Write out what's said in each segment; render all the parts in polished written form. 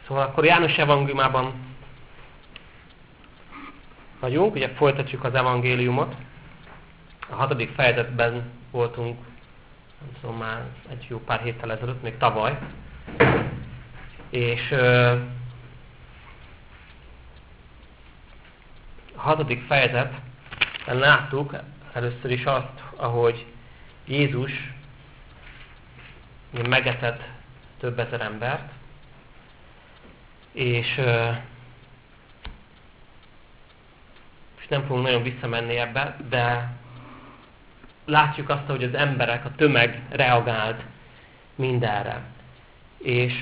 Szóval akkor János evangéliumában vagyunk, ugye folytatjuk az evangéliumot. A 6. fejezetben voltunk, nem tudom, már egy jó pár héttel ezelőtt, még tavaly. És a 6. fejezetben láttuk először is azt, ahogy Jézus megetett több ezer embert, és nem fogunk nagyon visszamenni ebbe, de látjuk azt, hogy az emberek, a tömeg reagált mindenre. És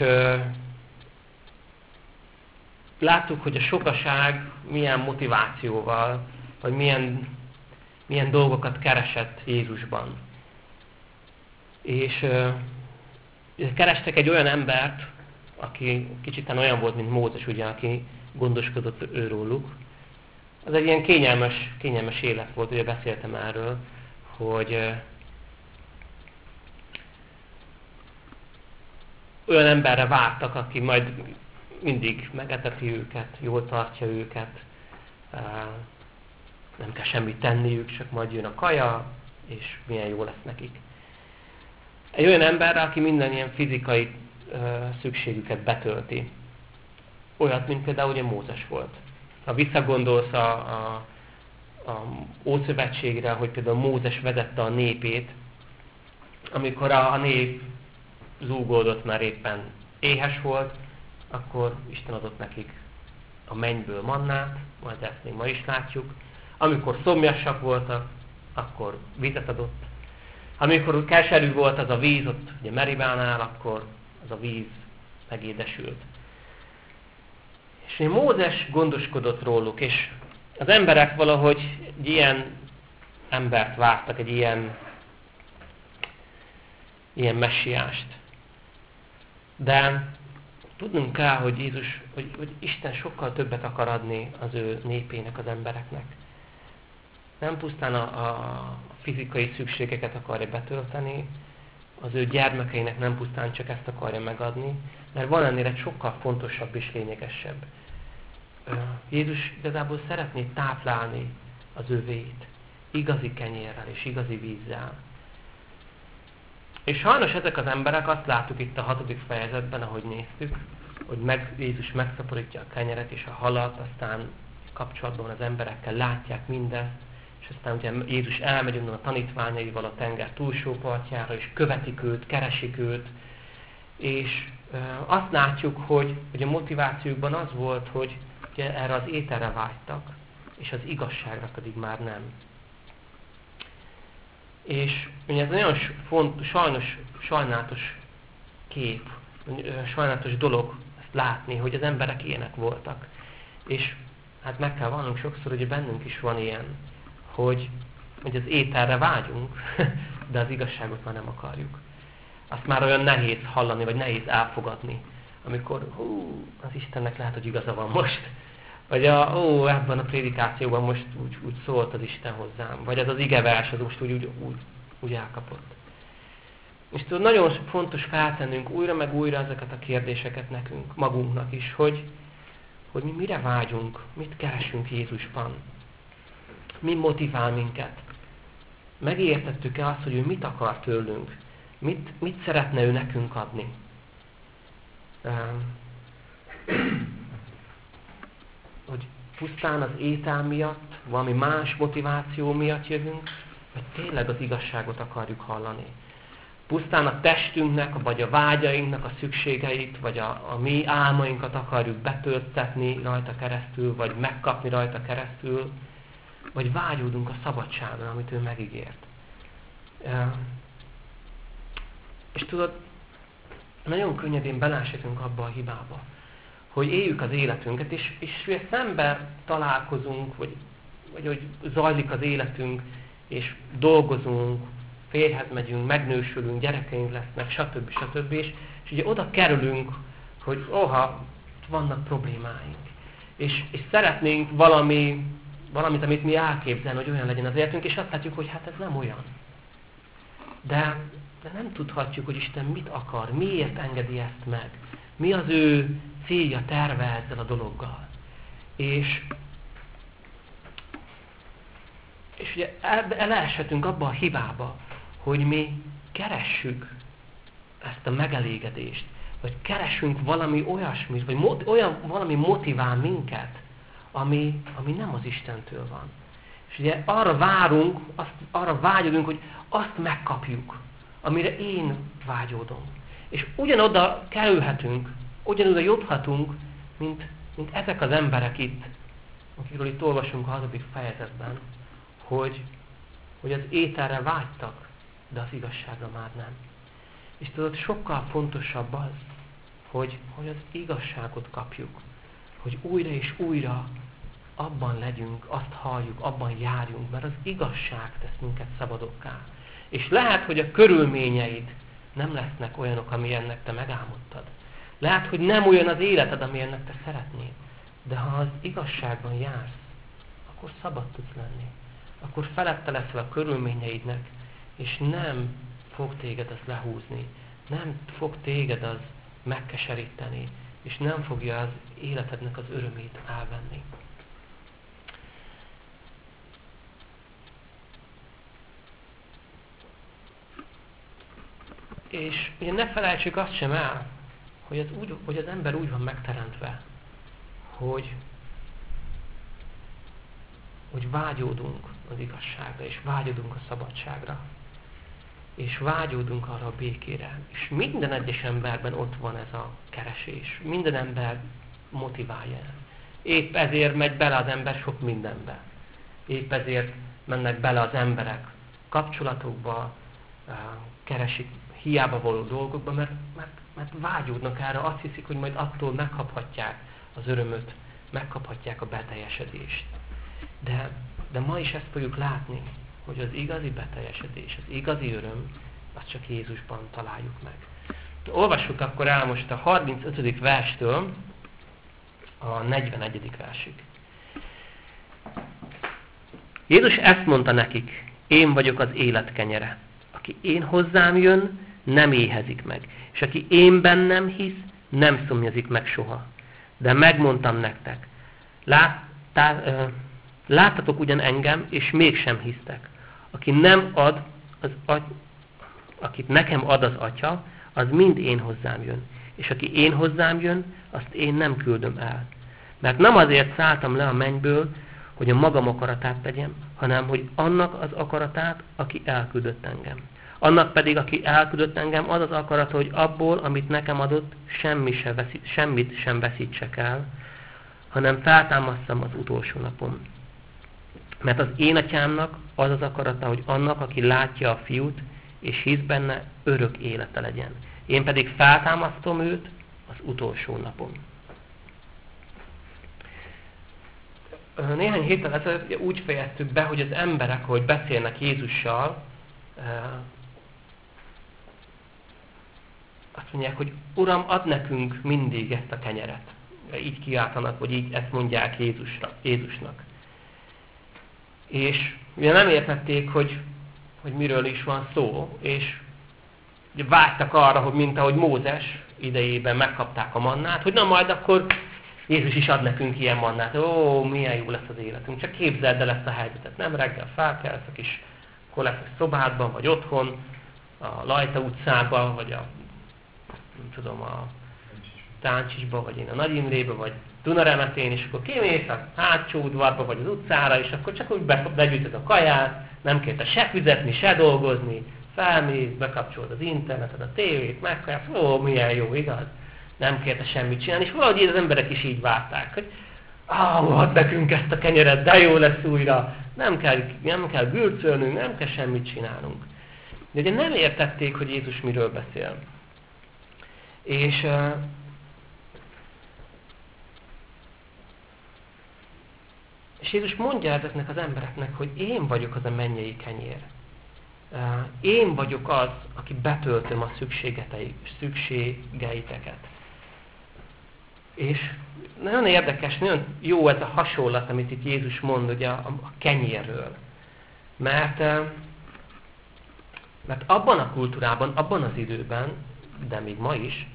láttuk, hogy a sokaság milyen motivációval, vagy milyen dolgokat keresett Jézusban. És kerestek egy olyan embert, aki kicsit olyan volt, mint Mózes, ugye, aki gondoskodott őróluk. Az egy ilyen kényelmes élet volt, ugye beszéltem erről, hogy olyan emberre vártak, aki majd mindig megeteti őket, jól tartja őket, nem kell semmit tenniük, csak majd jön a kaja, és milyen jó lesz nekik. Egy olyan emberre, aki minden ilyen fizikai szükségüket betölti. Olyat, mint például ugye Mózes volt. Ha visszagondolsz a Ószövetségre, hogy például Mózes vezette a népét, amikor a nép zúgódott, mert éppen éhes volt, akkor Isten adott nekik a mennyből mannát, majd ezt még ma is látjuk. Amikor szomjasak voltak, akkor vizet adott. Amikor keserű volt az a víz, ott ugye Meribánál, akkor az a víz megédesült. És Mózes gondoskodott róluk, és az emberek valahogy egy ilyen embert vártak, egy ilyen messiást. De tudnunk kell, hogy Jézus, hogy Isten sokkal többet akar adni az ő népének, az embereknek. Nem pusztán a fizikai szükségeket akarja betölteni, az ő gyermekeinek nem pusztán csak ezt akarja megadni, mert van ennél egy sokkal fontosabb és lényegesebb. Jézus igazából szeretné táplálni az övéit igazi kenyérrel és igazi vízzel. És sajnos ezek az emberek, azt láttuk itt a 6. fejezetben, ahogy néztük, hogy Jézus megszaporítja a kenyeret és a halat, aztán kapcsolatban az emberekkel látják mindezt, és aztán ugye Jézus elmegy onnan a tanítványaival a tenger túlsó partjára, és követik őt, keresik őt, és azt látjuk, hogy a motivációkban az volt, hogy ugye erre az ételre vágytak, és az igazságra pedig már nem. És ugye ez nagyon sajnálatos kép, sajnálatos dolog ezt látni, hogy az emberek ilyenek voltak. És hát meg kell vallnunk sokszor, hogy bennünk is van ilyen, hogy az ételre vágyunk, de az igazságot már nem akarjuk. Azt már olyan nehéz hallani, vagy nehéz elfogadni, amikor az Istennek lehet, hogy igaza van most. Vagy ebben a prédikációban most úgy szólt az Isten hozzám. Vagy ez az igevers, az most úgy elkapott. És tudod, nagyon fontos feltennünk újra meg újra ezeket a kérdéseket nekünk, magunknak is, hogy mi mire vágyunk, mit keresünk Jézusban. Mi motivál minket? Megértettük-e azt, hogy ő mit akar tőlünk? Mit szeretne ő nekünk adni? Hogy pusztán az étel miatt, valami más motiváció miatt jövünk, vagy tényleg az igazságot akarjuk hallani. Pusztán a testünknek, vagy a vágyainknak a szükségeit, vagy a mi álmainkat akarjuk betöltetni rajta keresztül, vagy megkapni rajta keresztül, vagy vágyódunk a szabadságra, amit ő megígért. És tudod, nagyon könnyedén belásítunk abba a hibába, hogy éljük az életünket, és szembe találkozunk, vagy hogy zajlik az életünk, és dolgozunk, férjhez megyünk, megnősülünk, gyerekeink lesznek, stb. És ugye oda kerülünk, hogy vannak problémáink. És szeretnénk valamit, amit mi elképzelni, hogy olyan legyen az életünk, és azt látjuk, hogy hát ez nem olyan. De de nem tudhatjuk, hogy Isten mit akar, miért engedi ezt meg, mi az ő célja, terve ezzel a dologgal. És ugye eleshetünk abba a hibába, hogy mi keressük ezt a megelégedést, vagy keresünk valami olyasmit, vagy valami motivál minket, ami nem az Istentől van. És ugye arra várunk, arra vágyodunk, hogy azt megkapjuk, amire én vágyódom. És ugyanoda kerülhetünk, ugyanoda juthatunk, mint ezek az emberek itt, akikről itt olvasunk a 6. fejezetben, hogy az ételre vágytak, de az igazságra már nem. És tudod, sokkal fontosabb az, hogy az igazságot kapjuk, hogy újra és újra abban legyünk, azt halljuk, abban járjunk, mert az igazság tesz minket szabadokká. És lehet, hogy a körülményeid nem lesznek olyanok, amilyennek te megálmodtad. Lehet, hogy nem olyan az életed, amilyennek te szeretnéd. De ha az igazságban jársz, akkor szabad tudsz lenni. Akkor felette leszel a körülményeidnek, és nem fog téged az lehúzni. Nem fog téged az megkeseríteni, és nem fogja az életednek az örömét elvenni. És ugye ne felejtsük azt sem el, hogy az ember úgy van megteremtve, hogy vágyódunk az igazságra, és vágyódunk a szabadságra, és vágyódunk arra a békére. És minden egyes emberben ott van ez a keresés. Minden ember motiválja. Épp ezért megy bele az ember sok mindenbe. Épp ezért mennek bele az emberek kapcsolatokba, keresik hiába való dolgokba, mert vágyódnak erre, azt hiszik, hogy majd attól megkaphatják az örömöt, megkaphatják a beteljesedést. De ma is ezt fogjuk látni, hogy az igazi beteljesedés, az igazi öröm, azt csak Jézusban találjuk meg. Olvassuk akkor el most a 35. verstől a 41. versig. Jézus ezt mondta nekik: én vagyok az élet kenyere. Aki én hozzám jön, nem éhezik meg. És aki én bennem hisz, nem szomjazik meg soha. De megmondtam nektek, láttatok ugyan engem, és mégsem hisztek. Aki nem ad, akit nekem ad az Atya, az mind én hozzám jön. És aki én hozzám jön, azt én nem küldöm el. Mert nem azért szálltam le a mennyből, hogy a magam akaratát tegyem, hanem hogy annak az akaratát, aki elküldött engem. Annak pedig, aki elküldött engem, az az akarata, hogy abból, amit nekem adott, semmit sem veszítsek el, hanem feltámasztam az utolsó napon. Mert az én atyámnak az az akarata, hogy annak, aki látja a fiút, és hisz benne, örök élete legyen. Én pedig feltámasztom őt az utolsó napon. Néhány héttel ezelőtt úgy fejeztük be, hogy az emberek, hogy beszélnek Jézussal, azt mondják, hogy Uram, add nekünk mindig ezt a kenyeret. Így kiáltanak, vagy így ezt mondják Jézusnak. És ugye nem értették, hogy miről is van szó, és ugye vágytak arra, hogy mint ahogy Mózes idejében megkapták a mannát, hogy na majd akkor Jézus is ad nekünk ilyen mannát. Ó, milyen jó lesz az életünk. Csak képzeld el ezt a helyzetet. Nem reggel felkelsz a kis koleszes szobádban, vagy otthon, a Lajta utcában, vagy a Táncsisba, vagy én a Nagy Imrébe, vagy Dunaremetén, és akkor kimész a hátsó udvarba, vagy az utcára, és akkor csak úgy begyűjtöd a kaját, nem kell se fizetni, se dolgozni, felmész, bekapcsolod az internetet, a tévét, meghallgatsz, ó, milyen jó, igaz? Nem kérte semmit csinálni, és valahogy az emberek is így várták, hogy add nekünk ezt a kenyeret, de jó lesz újra, nem kell gürcölnünk, nem kell semmit csinálnunk. De ugye nem értették, hogy Jézus miről beszél. És Jézus mondja ezeknek az embereknek, hogy én vagyok az a mennyei kenyér. Én vagyok az, aki betöltöm a szükségeiteket. És nagyon érdekes, nagyon jó ez a hasonlat, amit itt Jézus mond ugye a kenyérről. Mert Mert abban a kultúrában, abban az időben, de még ma is,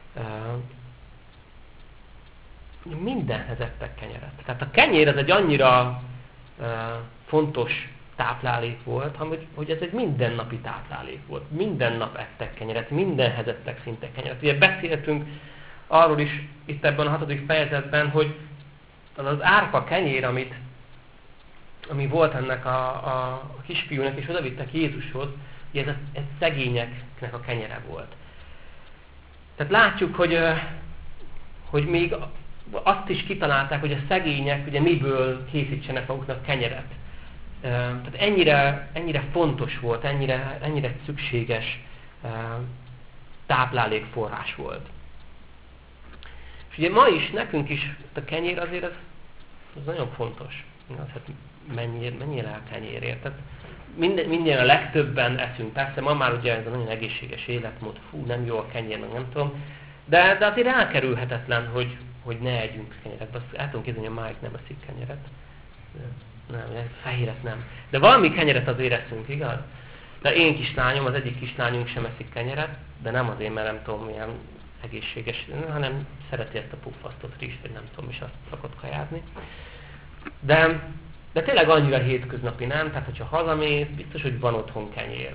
mindenhez ettek kenyeret. Tehát a kenyér az egy annyira fontos táplálék volt, hogy ez egy mindennapi táplálék volt. Minden nap ettek kenyeret, mindenhez ettek szinte kenyeret. Ugye beszéltünk arról is itt ebben a 6. fejezetben, hogy az árpa kenyér, ami volt ennek a kisfiúnak, és odavittek Jézushoz, ugye ez szegényeknek a kenyere volt. Tehát látjuk, hogy még azt is kitalálták, hogy a szegények ugye miből készítsenek maguknak kenyeret. Tehát ennyire fontos volt, ennyire szükséges táplálékforrás volt. És ugye ma is, nekünk is a kenyér azért ez nagyon fontos. Hát mennyire a kenyérért. Tehát minden a legtöbben eszünk. Persze ma már ugye ez a nagyon egészséges életmód, nem jó a kenyér, nem tudom. De azért elkerülhetetlen, hogy ne együnk kenyeret. Azt el tudom képzelni, hogy a Mike nem eszik kenyeret. Nem, fehéret nem. De valami kenyeret azért eszünk, igaz? De én kislányom, az egyik kislányunk sem eszik kenyeret, de nem azért, mert nem tudom, milyen egészséges, hanem szereti ezt a puffasztott rizst, vagy nem tudom, is azt szokott kajázni. De tényleg annyira hétköznapi, nem? Tehát, hogyha hazamész, biztos, hogy van otthon kenyér.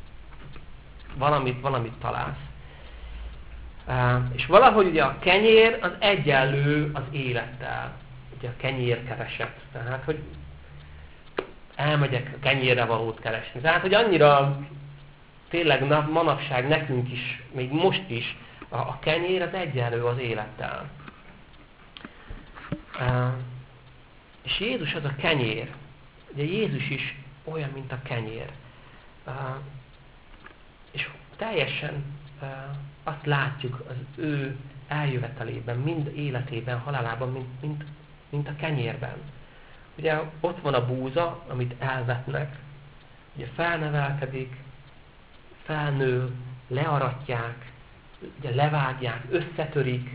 Valamit találsz. És valahogy ugye a kenyér az egyenlő az élettel. Ugye a kenyérkereset. Tehát, hogy elmegyek a kenyérre valót keresni. Tehát, hogy annyira tényleg manapság nekünk is, még most is, a kenyér az egyenlő az élettel. És Jézus az a kenyér. Ugye Jézus is olyan, mint a kenyér. És teljesen azt látjuk az ő eljövetelében, mind életében, halálában, mint a kenyérben. Ugye ott van a búza, amit elvetnek, ugye felnevelkedik, felnő, learatják, ugye levágják, összetörik,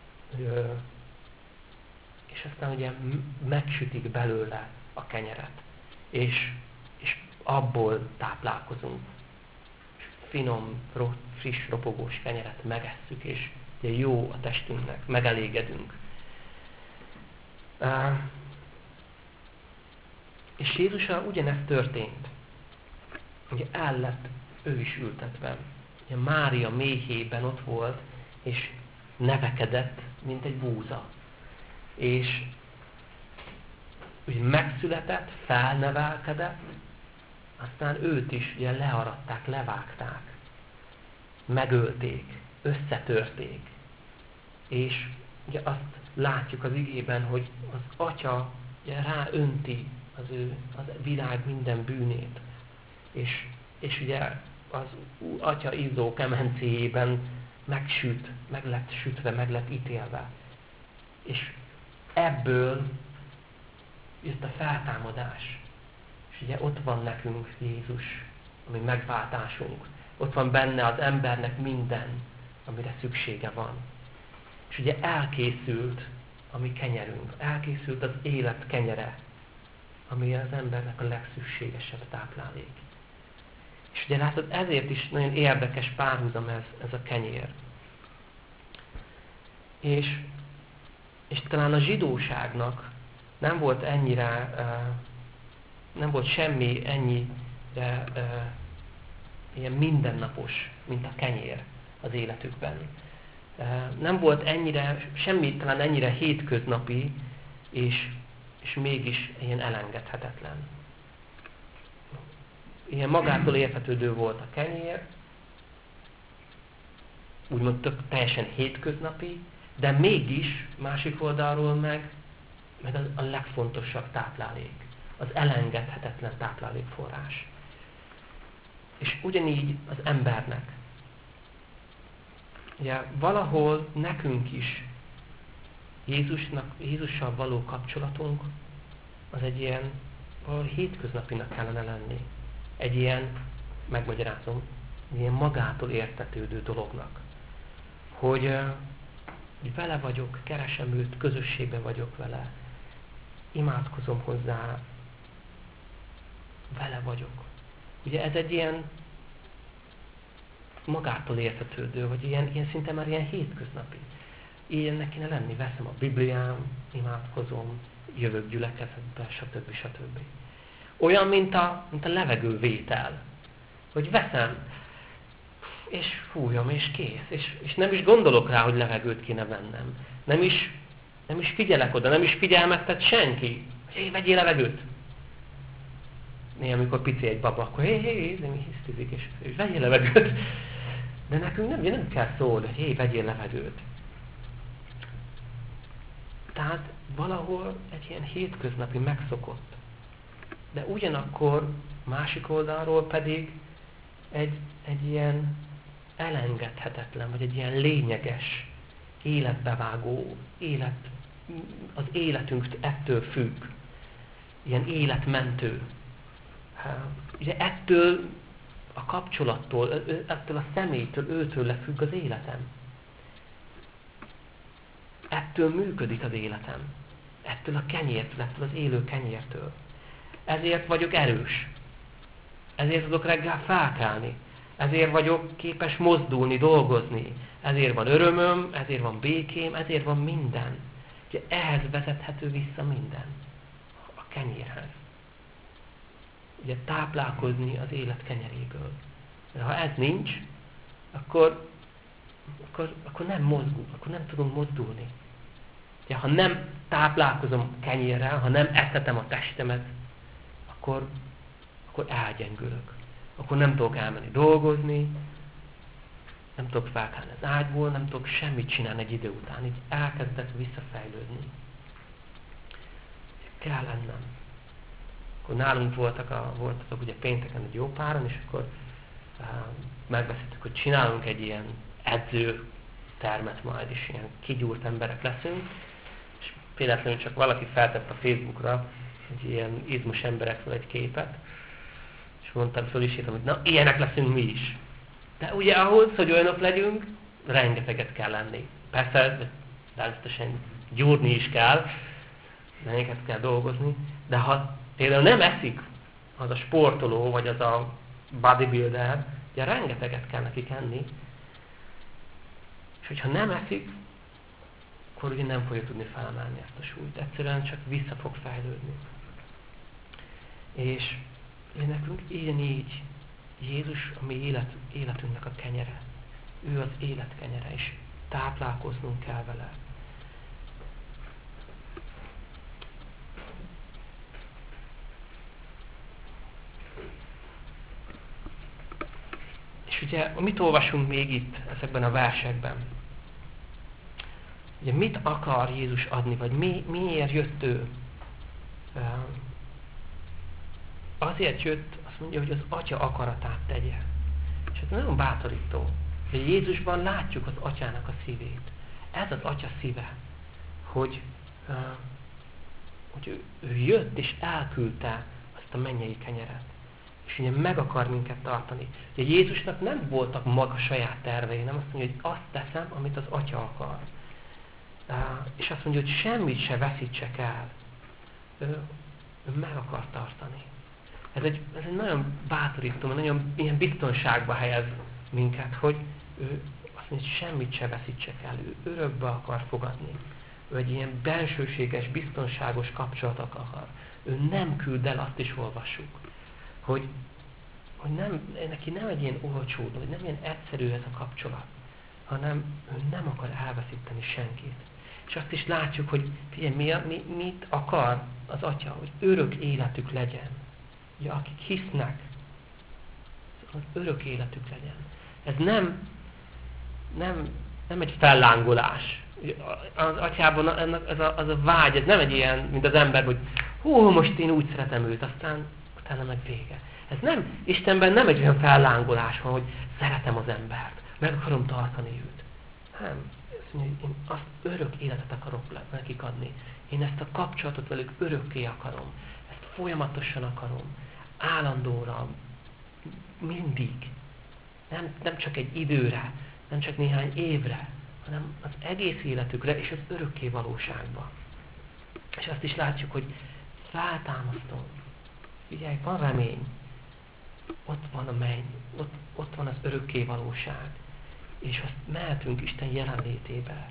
és aztán ugye megsütik belőle a kenyeret. És abból táplálkozunk. És finom, friss, ropogós kenyeret megesszük, és ugye jó a testünknek, megelégedünk. És Jézussal ugyanezt történt. Ugye el lett ő is ültetve. Ugye Mária méhében ott volt, és nevekedett, mint egy búza. És úgy megszületett, felnevelkedett, aztán őt is ugye learatták, levágták, megölték, összetörték. És ugye azt látjuk az igében, hogy az Atya ugye ráönti az világ minden bűnét. És ugye az Atya izzó kemencéjében meg lett sütve, meg lett ítélve. És ebből jött a feltámadás. És ugye ott van nekünk Jézus, ami megváltásunk. Ott van benne az embernek minden, amire szüksége van. És ugye elkészült a mi kenyerünk, elkészült az élet kenyere, ami az embernek a legszükségesebb táplálék. És ugye látod, ezért is nagyon érdekes párhuzam ez a kenyér. És talán a zsidóságnak nem volt ennyire, nem volt semmi ilyen mindennapos, mint a kenyér az életükben. Nem volt semmi talán ennyire hétköznapi, és mégis ilyen elengedhetetlen. Ilyen magától értetődő volt a kenyér, úgymond teljesen hétköznapi, de mégis másik oldalról meg a legfontosabb táplálék, az elengedhetetlen táplálékforrás. És ugyanígy az embernek. Ugye valahol nekünk is Jézussal való kapcsolatunk az egy ilyen hétköznapinak kellene lenni. Egy ilyen, megmagyarázom, egy ilyen magától értetődő dolognak. Hogy vele vagyok, keresem őt, közösségben vagyok vele, imádkozom hozzá, vele vagyok. Ugye ez egy ilyen magától értetődő, hogy ilyen szinte már ilyen hétköznapi. Ilyennek kéne lenni, veszem a Bibliám, imádkozom, jövök gyülekezetbe, stb. Stb. Olyan, mint a levegővétel. Hogy veszem, és fújom, és kész. És nem is gondolok rá, hogy levegőt kéne vennem. Nem is figyelek oda, nem is figyelmeztet senki. Hogy vegyél levegőt. Néha, amikor pici egy baba, akkor mi hisztizik, és vegyél levegőt. De nekünk nem kell szólni, hogy vegyél levegőt. Tehát valahol egy ilyen hétköznapi megszokott. De ugyanakkor másik oldalról pedig egy ilyen elengedhetetlen, vagy egy ilyen lényeges, életbevágó, az életünk ettől függ. Ilyen életmentő. Ugye ettől a kapcsolattól, ettől a személytől, őtől függ az életem. Ettől működik az életem. Ettől a kenyértől, ettől az élő kenyértől. Ezért vagyok erős. Ezért tudok reggel felkelni. Ezért vagyok képes mozdulni, dolgozni. Ezért van örömöm, ezért van békém, ezért van minden. Ugye ehhez vezethető vissza minden. A kenyérhez. Ugye táplálkozni az élet kenyeréből. De ha ez nincs, akkor nem mozgunk, akkor nem tudunk mozdulni. Ugye, ha nem táplálkozom kenyérrel, ha nem etetem a testemet, akkor elgyengülök. Akkor nem tudok elmenni dolgozni, nem tudok felkelni az ágyból, nem tudok semmit csinálni egy idő után. Így elkezdek visszafejlődni. Kell ennem. Akkor nálunk voltak ugye pénteken egy jó páran, és akkor megbeszéltük, hogy csinálunk egy ilyen edzőtermet majd, és ilyen kigyúrt emberek leszünk. És véletlenül csak valaki feltett a Facebookra egy ilyen izmos emberekről egy képet, és mondtam, föl is írtam, hogy na, ilyenek leszünk mi is. De ugye ahhoz, hogy olyanok legyünk, rengeteget kell lenni. Persze, természetesen gyúrni is kell, rengeteget kell dolgozni, de ha például nem eszik az a sportoló, vagy az a bodybuilder, ugye rengeteget kell nekik enni, és hogyha nem eszik, akkor ugye nem fogja tudni felemelni ezt a súlyt. Egyszerűen csak vissza fog fejlődni. És nekünk így Jézus a mi életünknek a kenyere. Ő az élet kenyere, és táplálkoznunk kell vele. És ugye, mit olvasunk még itt ezekben a versekben? Ugye mit akar Jézus adni, vagy miért jött ő? Azért jött, azt mondja, hogy az Atya akaratát tegye. És ez nagyon bátorító. Hogy Jézusban látjuk az Atyának a szívét. Ez az Atya szíve, hogy ő jött és elküldte azt a mennyei kenyeret. És ugye meg akar minket tartani. Ugye Jézusnak nem voltak maga saját tervei, nem azt mondja, hogy azt teszem, amit az Atya akar. És azt mondja, hogy semmit se veszítsek el. Ő meg akar tartani. Ez egy nagyon bátorító, nagyon ilyen biztonságba helyez minket, hogy ő azt mondja, hogy semmit se veszítsek el. Ő örökbe akar fogadni. Ő egy ilyen bensőséges, biztonságos kapcsolatot akar. Ő nem küld el, azt is olvassuk. Hogy neki nem egy ilyen olcsó, hogy nem ilyen egyszerű ez a kapcsolat, hanem ő nem akar elveszíteni senkit. És azt is látjuk, hogy figyelj, mit akar az Atya, hogy örök életük legyen. Ugye, akik hisznek, az örök életük legyen. Ez nem egy fellángolás. Az Atyában az a vágy, ez nem egy ilyen, mint az ember, hogy most én úgy szeretem őt, aztán utána meg vége. Ez nem, Istenben nem egy olyan fellángolás van, hogy szeretem az embert, meg akarom tartani őt. Nem. Azt mondja, hogy én azt örök életet akarok nekik adni. Én ezt a kapcsolatot velük örökké akarom. Ezt folyamatosan akarom. Állandóra. Mindig. Nem csak egy időre, nem csak néhány évre, hanem az egész életükre és az örökké valóságba. És azt is látjuk, hogy feltámasztom. Figyelj, van remény. ott van a menny, ott van az örökké valóság. És azt mehetünk Isten jelenlétébe.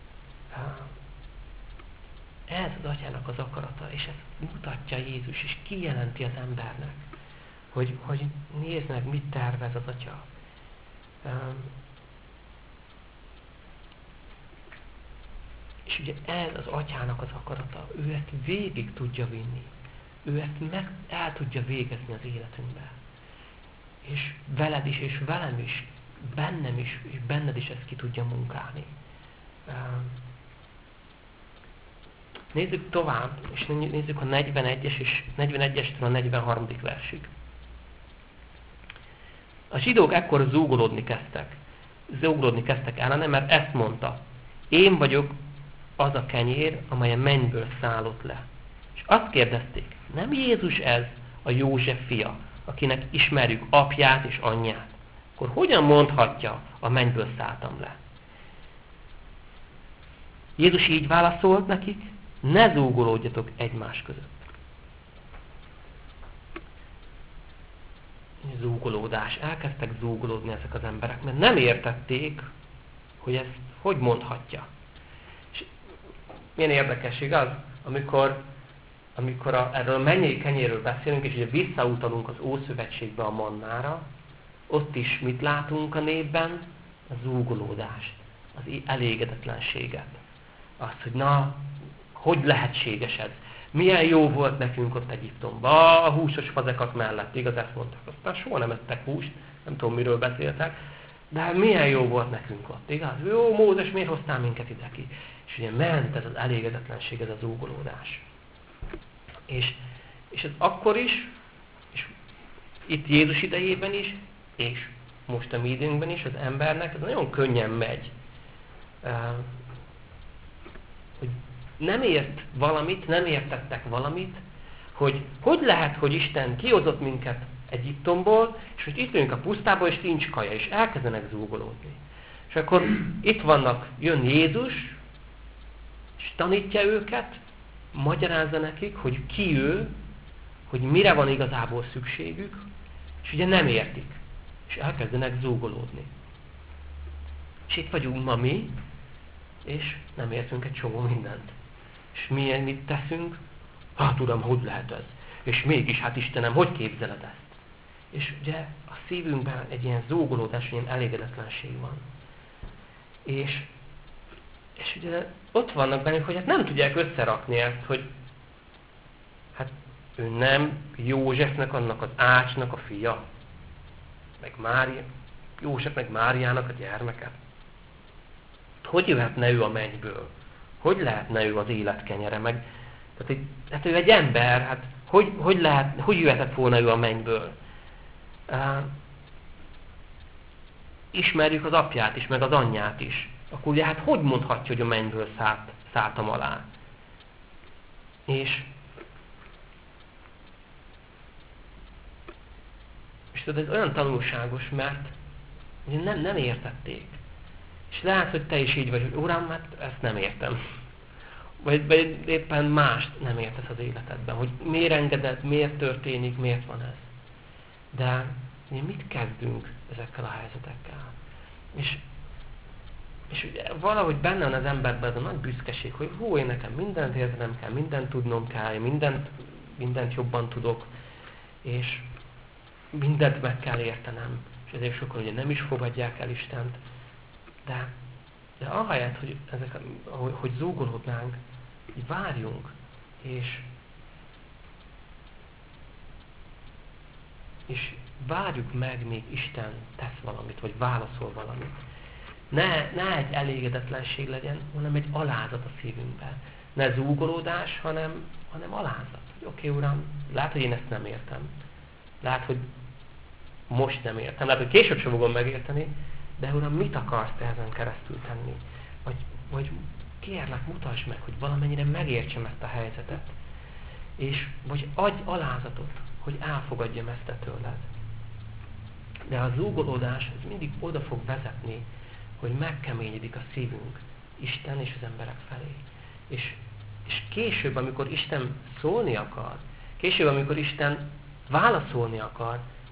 Ez az Atyának az akarata, és ezt mutatja Jézus, és kijelenti az embernek, hogy nézd meg, mit tervez az Atya. És ugye ez az Atyának az akarata, ő ezt végig tudja vinni. Ő ezt el tudja végezni az életünkbe. És veled is, és velem is, bennem is, és benned is ezt ki tudja munkálni. Nézzük tovább, és nézzük a 41-estől a 43. versig. A zsidók ekkor zúgolódni kezdtek ellene, mert ezt mondta: én vagyok az a kenyér, amely a mennyből szállott le. És azt kérdezték: nem Jézus ez a József fia, akinek ismerjük apját és anyját? Akkor hogyan mondhatja, a mennyből szálltam le? Jézus így válaszolt nekik: ne zúgolódjatok egymás között. Zúgolódás. Elkezdtek zúgolódni ezek az emberek, mert nem értették, hogy ezt hogy mondhatja. És milyen érdekes, igaz? Amikor erről a mennyei kenyérről beszélünk, és ugye visszautalunk az Ószövetségbe a mannára, ott is mit látunk a népben? A zúgolódást, az elégedetlenséget. Azt, hogy na, hogy lehetséges ez? Milyen jó volt nekünk ott Egyiptomban, a húsos fazekat mellett, igaz, ezt mondtak. Aztán soha nem ettek húst, nem tudom, miről beszéltek, de milyen jó volt nekünk ott, igaz? Jó, Mózes, miért hoztál minket ide ki? És ugye ment ez az elégedetlenség, ez az zúgolódás. És ez akkor is, és itt Jézus idejében is, és most a mi időnkben is az embernek ez nagyon könnyen megy. Hogy nem értettek valamit, hogy lehet, hogy Isten kihozott minket Egyiptomból, és hogy itt vagyunk a pusztából, és nincs kaja, és elkezdenek zúgolódni. És akkor itt jön Jézus, és tanítja őket, magyarázza nekik, hogy ki ő, hogy mire van igazából szükségük, és ugye nem értik, és elkezdenek zúgolódni. És itt vagyunk ma mi, és nem értünk egy csomó mindent. És mit teszünk? Hát Uram, hogy lehet ez? És mégis, hát Istenem, hogy képzeled ezt? És ugye a szívünkben egy ilyen zúgolódás, ilyen elégedetlenség van. És ugye ott vannak bennük, hogy hát nem tudják összerakni ezt, hogy hát ő nem Józsefnek, annak az Ácsnak a fia, meg Mária, József meg Máriának a gyermeke. Hogy jöhetne ő a mennyből? Hogy lehetne ő az élet kenyere? Hát ő egy ember, hát hogy jöhetett volna ő a mennyből? Ismerjük az apját is, meg az anyját is. Akkor ugye hát hogy mondhatja, hogy a mennyből szálltam alá? És tudod, ez olyan tanulságos, mert ugye nem értették. És lehet, hogy te is így vagy, hogy Uram, hát ezt nem értem. Vagy éppen mást nem értesz az életedben, hogy miért engeded, miért történik, miért van ez. De mit kezdünk ezekkel a helyzetekkel? És ugye valahogy benne van az emberben ez a nagy büszkeség, hogy én nekem mindent értenem kell, mindent tudnom kell, mindent jobban tudok, és mindent meg kell értenem. És ezért sokan ugye nem is fogadják el Istent. De ahelyett, hogy zúgolódnánk, így várjunk, és várjuk meg, még Isten tesz valamit, vagy válaszol valamit. Ne egy elégedetlenség legyen, hanem egy alázat a szívünkben. Ne zúgolódás, hanem alázat. Oké, Uram, lehet, hogy én ezt nem értem. Lehet, hogy most nem értem. Lehet, hogy később sem fogom megérteni, de Uram, mit akarsz te ezen keresztül tenni? Vagy kérlek, mutasd meg, hogy valamennyire megértsem ezt a helyzetet. Vagy adj alázatot, hogy elfogadjam ezt te tőled. De a zúgolódás ez mindig oda fog vezetni, hogy megkeményedik a szívünk Isten és az emberek felé. És később, amikor Isten szólni akar, később, amikor Isten válaszolni akar,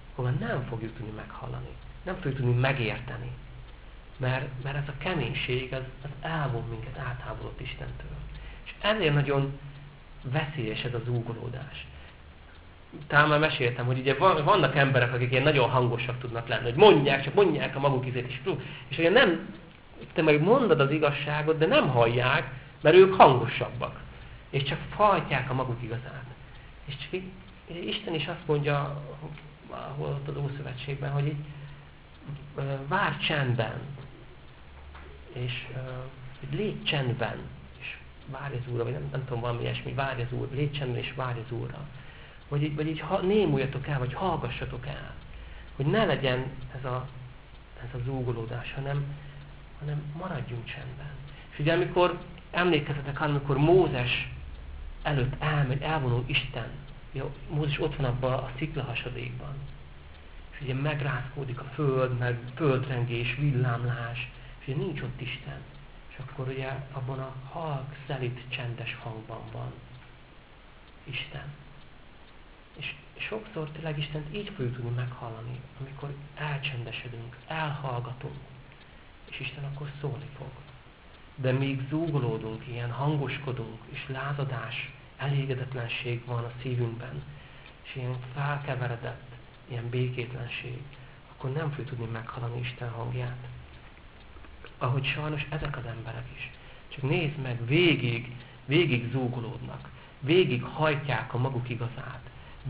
hova nem fogjuk tudni meghallani, nem fogjuk tudni megérteni. Mert ez a keménység, az elvon minket, eltávolod Istentől. És ezért nagyon veszélyes ez a zúgolódás. Talán már meséltem, hogy ugye vannak emberek, akik ilyen nagyon hangosak tudnak lenni, hogy mondják a maguk izét is. És ugye nem, te meg mondod az igazságot, de nem hallják, mert ők hangosabbak. És csak fajtják a maguk igazát. És csak így, Isten is azt mondja, ahol ott az Ószövetségben, hogy így várj csendben, és légy csendben, és várj az Úrra, vagy nem tudom, valami ilyesmi, várj az Úr, légy csendben, és várj az Úrra. Vagy így némuljatok el, vagy hallgassatok el. Hogy ne legyen ez a zúgolódás, hanem maradjunk csendben. És ugye amikor emlékezzetek, amikor Mózes előtt elvonul Isten, Mózes ott van abban a sziklahasadékban, és ugye megrázkódik a föld, meg földrengés, villámlás, és ugye nincs ott Isten. És akkor ugye abban a halk, szelíd, csendes hangban van Isten. És sokszor tényleg Istent így fogjuk tudni meghallani, amikor elcsendesedünk, elhallgatunk, és Isten akkor szólni fog. De míg zúgolódunk, ilyen hangoskodunk, és lázadás, elégedetlenség van a szívünkben, és ilyen felkeveredett, ilyen békétlenség, akkor nem fogjuk tudni meghallani Isten hangját. Ahogy sajnos ezek az emberek is. Csak nézd meg, végig zúgolódnak, végig hajtják a maguk igazát,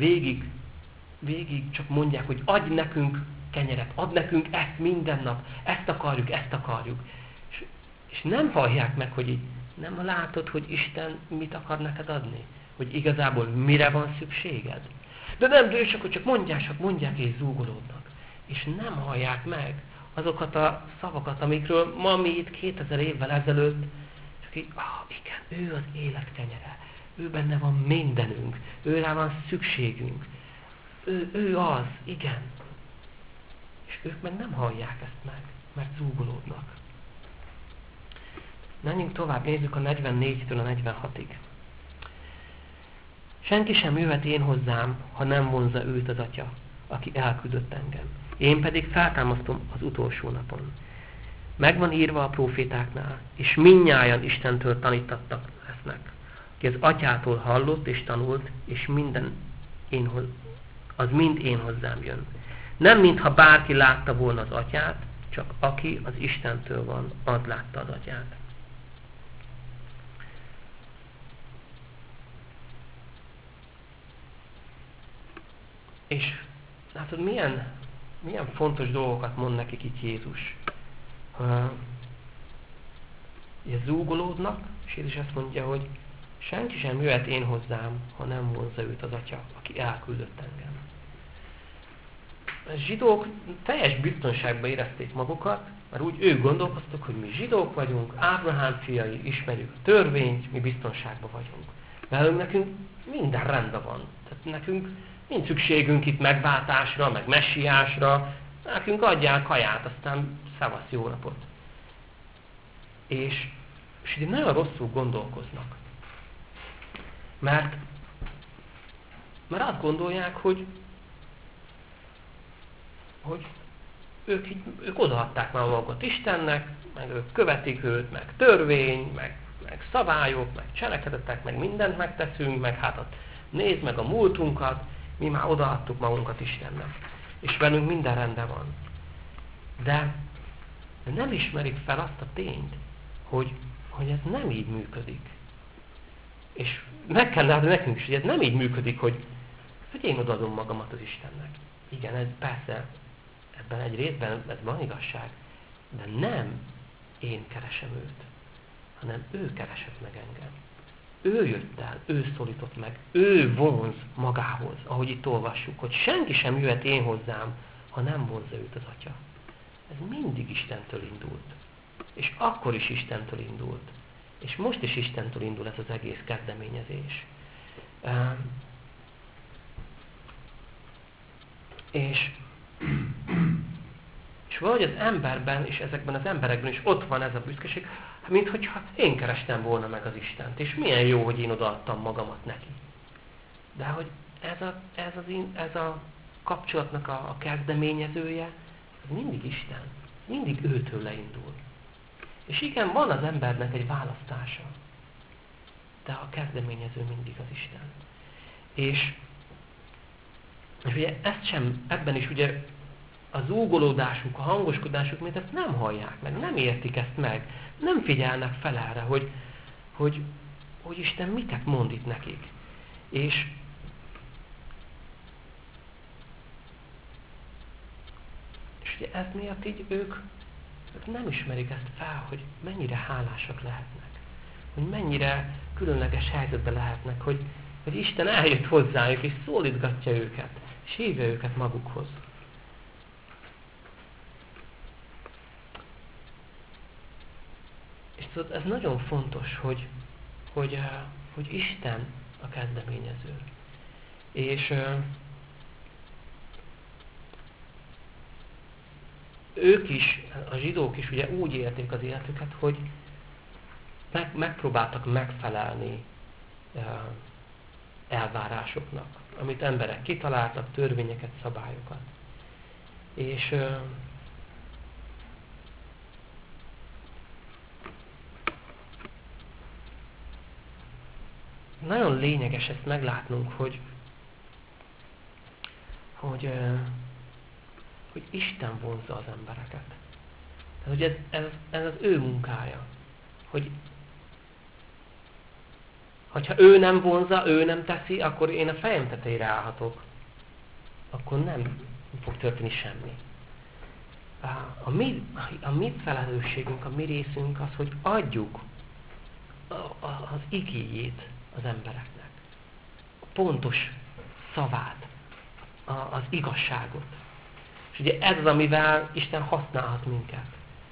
végig csak mondják, hogy adj nekünk kenyeret, add nekünk ezt minden nap, ezt akarjuk. És nem hallják meg, hogy így, nem látod, hogy Isten mit akar neked adni? Hogy igazából mire van szükséged? De nem, de csak mondják és zúgolódnak. És nem hallják meg azokat a szavakat, amikről ma mi itt 2000 évvel ezelőtt, csak így, igen, ő az élet kenyere. Ő benne van mindenünk. Őrá van szükségünk. Ő az, igen. És ők meg nem hallják ezt meg, mert zúgolódnak. Menjünk tovább, nézzük a 44-től a 46-ig. Senki sem jöhet én hozzám, ha nem vonzza őt az Atya, aki elküldött engem. Én pedig feltámasztom az utolsó napon. Megvan írva a prófétáknál, és mindnyájan Istentől tanítattak lesznek, ki az Atyától hallott és tanult, és az mind én hozzám jön. Nem mintha bárki látta volna az Atyát, csak aki az Istentől van, az látta az Atyát. És látod, milyen fontos dolgokat mond nekik itt Jézus. Ugye zúgolódnak, és Jézus azt mondja, hogy senki sem jöhet én hozzám, ha nem vonzza őt az Atya, aki elküldött engem. A zsidók teljes biztonságban érezték magukat, mert úgy ők gondolkoztak, hogy mi zsidók vagyunk, Ábrahám fiai, ismerjük a törvényt, mi biztonságban vagyunk. Mert nekünk minden rendben van. Tehát nekünk nincs szükségünk itt megváltásra, meg messiásra, nekünk adjál kaját, aztán szavasz, jó napot. És így nagyon rosszul gondolkoznak. Mert azt gondolják, hogy ők odaadták már magukat Istennek, meg ők követik őt, meg törvény, meg szabályok, meg cselekedetek, meg mindent megteszünk, meg hát nézd meg a múltunkat, mi már odaadtuk magunkat Istennek. És velünk minden rendben van. De nem ismerik fel azt a tényt, hogy ez nem így működik. És meg kell látni nekünk is, hogy ez nem így működik, hogy én odaadom magamat az Istennek. Igen, ez persze, ebben egy részben ez van igazság, de nem én keresem őt, hanem ő keresett meg engem. Ő jött el, ő szólított meg, ő vonz magához, ahogy itt olvassuk, hogy senki sem jöhet én hozzám, ha nem vonzza őt az Atya. Ez mindig Istentől indult. És akkor is Istentől indult. És most is Istentől indul ez az egész kezdeményezés. És valahogy az emberben, és ezekben az emberekben is ott van ez a büszkeség, minthogyha én kerestem volna meg az Istent, és milyen jó, hogy én odaadtam magamat neki. De hogy ez a kapcsolatnak a kezdeményezője, az mindig Isten. Mindig őtől indul. És igen, van az embernek egy választása. De a kezdeményező mindig az Isten. És ugye ezt sem, ebben is ugye a zúgolódásuk, a hangoskodásuk, mint ezt nem hallják meg, nem értik ezt meg, nem figyelnek fel erre, hogy Isten miket mond itt nekik. És ugye ez miatt így ők nem ismerik ezt fel, hogy mennyire hálásak lehetnek. Hogy mennyire különleges helyzetben lehetnek, hogy Isten eljött hozzájuk, és szólítgatja őket, és hívja őket magukhoz. És tudod, ez nagyon fontos, hogy Isten a kezdeményező. És ők is, a zsidók is ugye úgy élték az életüket, hogy megpróbáltak megfelelni elvárásoknak, amit emberek kitaláltak, törvényeket, szabályokat. És nagyon lényeges ezt meglátnunk, hogy Isten vonzza az embereket. Tehát, hogy ez az ő munkája. Hogyha ő nem vonzza, ő nem teszi, akkor én a fejem tetejére állhatok. Akkor nem fog történni semmi. A mi felelősségünk, a mi részünk az, hogy adjuk az igéjét az embereknek. A pontos szavát, az igazságot. És ugye ez az, amivel Isten használhat minket.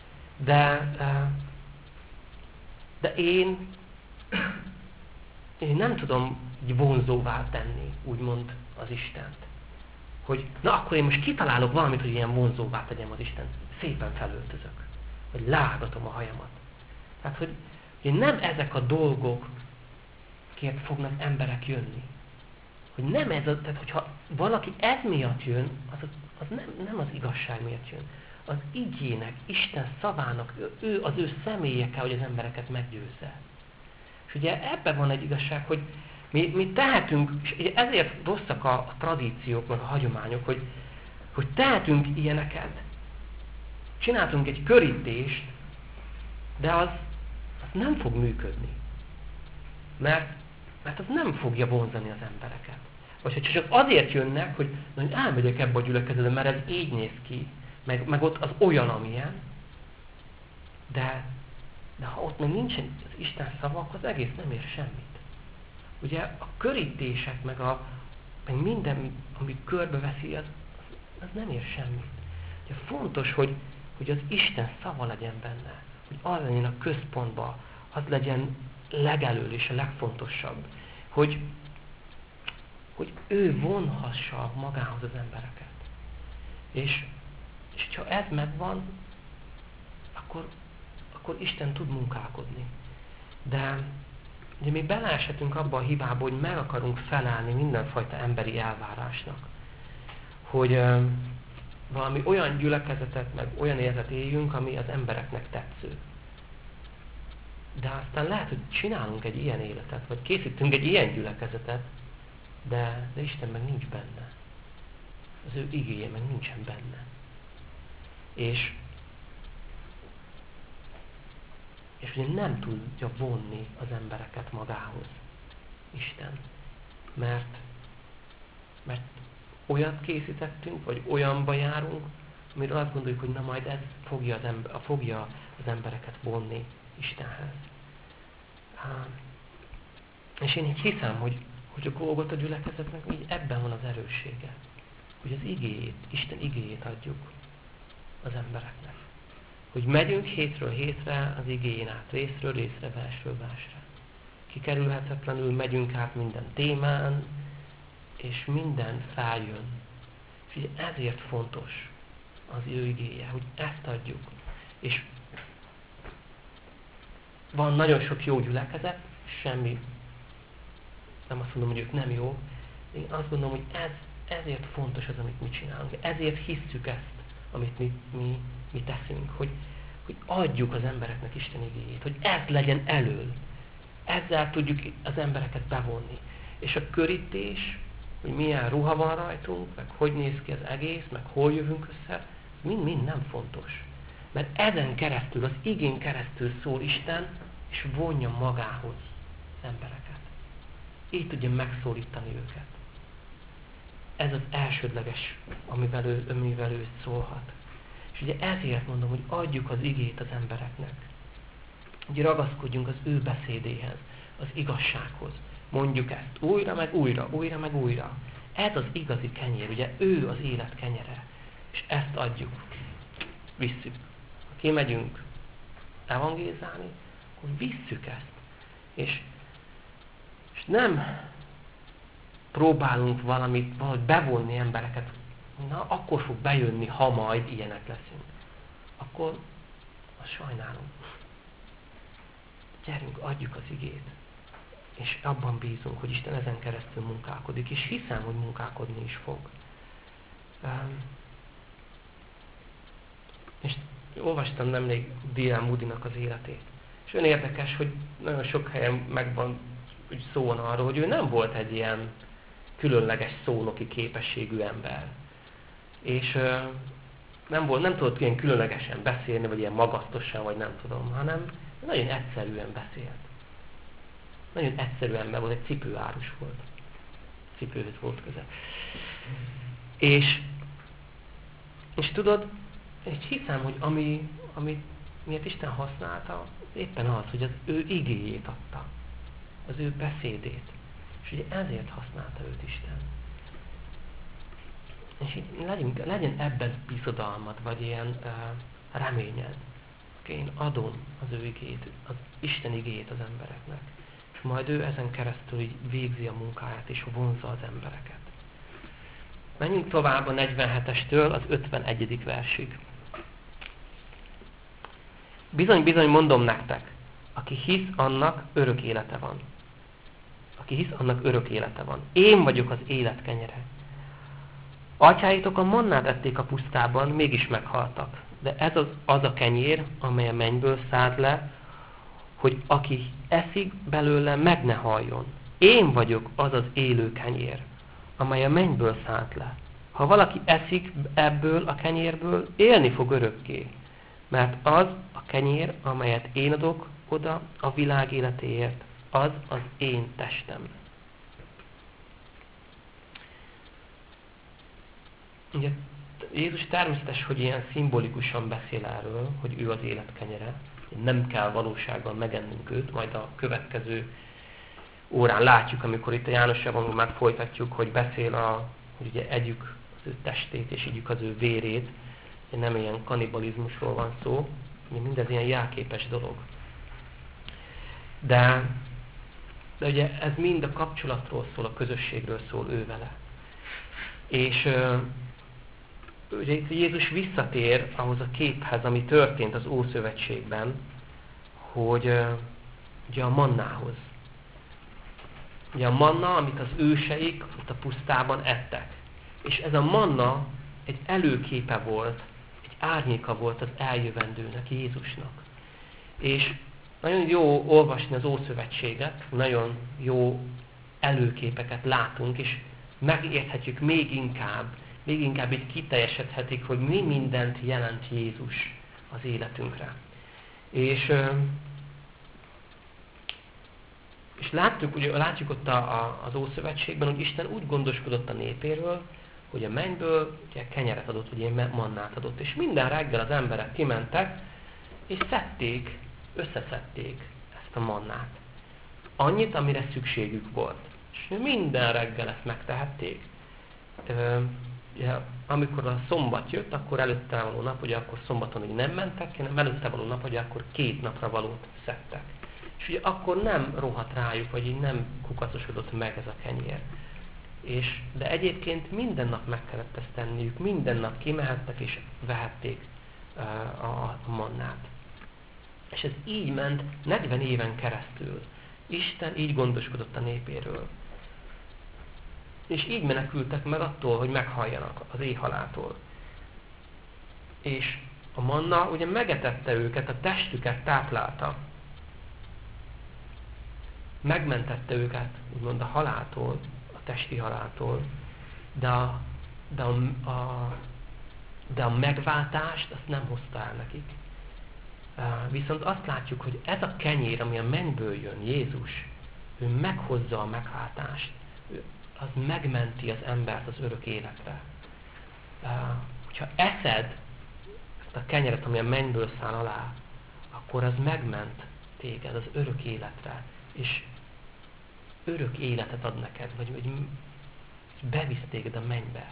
De én nem tudom vonzóvá tenni, úgymond az Istent. Hogy na akkor én most kitalálok valamit, hogy ilyen vonzóvá tegyem az Istent. Szépen felöltözök. Vagy leágatom a hajamat. Tehát, hogy nem ezek a dolgokért fognak emberek jönni. Hogy nem ez tehát hogyha valaki ez miatt jön, az nem az igazság miatt jön. Az igének, Isten szavának, az ő személye kell, hogy az embereket meggyőzze. És ugye ebben van egy igazság, hogy mi tehetünk, és ugye ezért rosszak a tradíciók, meg a hagyományok, hogy tehetünk ilyeneket, csináltunk egy körítést, de az nem fog működni. Mert az nem fogja vonzani az embereket. Vagy hogy csak azért jönnek, hogy elmegyek ebbe a gyülekezetbe, mert ez így néz ki, meg ott az olyan, amilyen, de ha ott még nincsen az Isten szava, akkor az egész nem ér semmit. Ugye a körítések, meg minden, ami körbeveszi, az nem ér semmit. Ugye fontos, hogy az Isten szava legyen benne, hogy az legyen a központban, az legyen legelől és a legfontosabb, hogy ő vonhassa magához az embereket. És ha ez megvan, akkor Isten tud munkálkodni. De ugye mi beleeshetünk abba a hibába, hogy meg akarunk felállni mindenfajta emberi elvárásnak. Hogy valami olyan gyülekezetet, meg olyan életet éljünk, ami az embereknek tetsző. De aztán lehet, hogy csinálunk egy ilyen életet, vagy készítünk egy ilyen gyülekezetet, de Isten meg nincs benne. Az ő igéje meg nincsen benne. És ugye nem tudja vonni az embereket magához Isten. Mert olyat készítettünk, vagy olyanba járunk, amiről azt gondoljuk, hogy na majd ez fogja az embereket vonni Istenhez. És én így hiszem, hogy a Golgota gyülekezetnek így ebben van az erőssége. Hogy az igéjét, Isten igéjét adjuk az embereknek. Hogy megyünk hétről hétre az igéjén át, részről részre, versről versre. Kikerülhetetlenül megyünk át minden témán, és minden feljön. És ugye ezért fontos az ő igéje, hogy ezt adjuk. És van nagyon sok jó gyülekezet, semmi, nem azt mondom, hogy ők nem jó, én azt gondolom, hogy ezért fontos az, amit mi csinálunk. Ezért hisszük ezt, amit mi teszünk, hogy adjuk az embereknek Isten igéjét, hogy ez legyen elől. Ezzel tudjuk az embereket bevonni. És a körítés, hogy milyen ruha van rajtunk, meg hogy néz ki az egész, meg hol jövünk össze, mind nem fontos. Mert ezen keresztül, az igén keresztül szól Isten, és vonja magához az embereket. Így tudja megszólítani őket. Ez az elsődleges, amivel ő szólhat. És ugye ezért mondom, hogy adjuk az igét az embereknek. Hogy ragaszkodjunk az ő beszédéhez, az igazsághoz. Mondjuk ezt újra, meg újra, újra, meg újra. Ez az igazi kenyér, ugye ő az élet kenyere. És ezt adjuk. Visszük. Ha kimegyünk evangélizálni, akkor visszük ezt. És nem próbálunk valahogy bevonni embereket, na, akkor fog bejönni, ha majd ilyenek leszünk. Akkor azt sajnálom. Gyerünk, adjuk az igét. És abban bízunk, hogy Isten ezen keresztül munkálkodik, és hiszem, hogy munkálkodni is fog. És olvastam nemrég D.L. Moody-nak az életét. És olyan érdekes, hogy nagyon sok helyen megvan szó arról, hogy ő nem volt egy ilyen különleges szónoki képességű ember. És nem tudott ilyen különlegesen beszélni, vagy ilyen magasztosan, vagy nem tudom, hanem nagyon egyszerűen beszélt. Nagyon egyszerű ember volt, egy cipőárus volt. Cipőhöz volt köze. És tudod, és hiszem, hogy miért Isten használta, éppen az, hogy az ő igéjét adta. Az ő beszédét. És ugye ezért használta őt Isten. És így legyen ebben bizodalmad, vagy ilyen reményed. Én adom az ő igét, az Isten igét az embereknek. És majd ő ezen keresztül így végzi a munkáját, és vonzza az embereket. Menjünk tovább a 47-estől az 51. versig. Bizony, bizony mondom nektek, aki hisz, annak örök élete van. Aki hisz, annak örök élete van. Én vagyok az élet kenyere. Atyáitok a mannát ették a pusztában, mégis meghaltak. De ez az a kenyér, amely a mennyből szárad le, hogy aki eszik belőle, meg ne haljon. Én vagyok az az élő kenyér, amely a mennyből szállt le. Ha valaki eszik ebből a kenyérből, élni fog örökké. Mert az a kenyér, amelyet én adok oda a világ életéért, az az én testem. Ugye Jézus természetes, hogy ilyen szimbolikusan beszél erről, hogy ő az élet kenyere. Nem kell valóságban megennünk őt, majd a következő órán látjuk, amikor itt a János evangéliumban már folytatjuk, hogy beszél, hogy ugye együk az ő testét, és ígyük az ő vérét. Nem ilyen kannibalizmusról van szó, mindez ilyen jelképes dolog. De ugye ez mind a kapcsolatról szól, a közösségről szól ő vele. És ugye itt Jézus visszatér ahhoz a képhez, ami történt az Ószövetségben, hogy ugye a mannához. Ugye a manna, amit az őseik ott a pusztában ettek. És ez a manna egy előképe volt, egy árnyéka volt az eljövendőnek, Jézusnak. És nagyon jó olvasni az Ószövetséget, nagyon jó előképeket látunk, és megérthetjük még inkább így kiteljesedhetik, hogy mi mindent jelent Jézus az életünkre. És látjuk ott az Ószövetségben, hogy Isten úgy gondoskodott a népéről, hogy a mennyből ugye kenyeret adott, vagy ilyen mannát adott. És minden reggel az emberek kimentek, és összeszedték ezt a mannát. Annyit, amire szükségük volt. És minden reggel ezt megtehették. Amikor a szombat jött, akkor előtte való nap, ugye akkor szombaton így nem mentek, hanem előtte való nap, ugye akkor 2 napra valót szedtek. És ugye akkor nem rohadt rájuk, vagy így nem kukacosodott meg ez a kenyér. De egyébként minden nap meg kellett ezt tenniük, minden nap kimehettek és vehették a mannát. És ez így ment 40 éven keresztül. Isten így gondoskodott a népéről. És így menekültek meg attól, hogy meghalljanak az éhhaláltól. És a manna ugye megetette őket, a testüket táplálta. Megmentette őket, úgymond a haláltól, a testi haláltól, de a megváltást azt nem hozta el nekik. Viszont azt látjuk, hogy ez a kenyér, ami a mennyből jön, Jézus, ő meghozza a megváltást. Az megmenti az embert az örök életre. Hogyha eszed ezt a kenyeret, ami a mennyből száll alá, akkor az megment téged az örök életre, és örök életet ad neked, vagy bevisz téged a mennybe.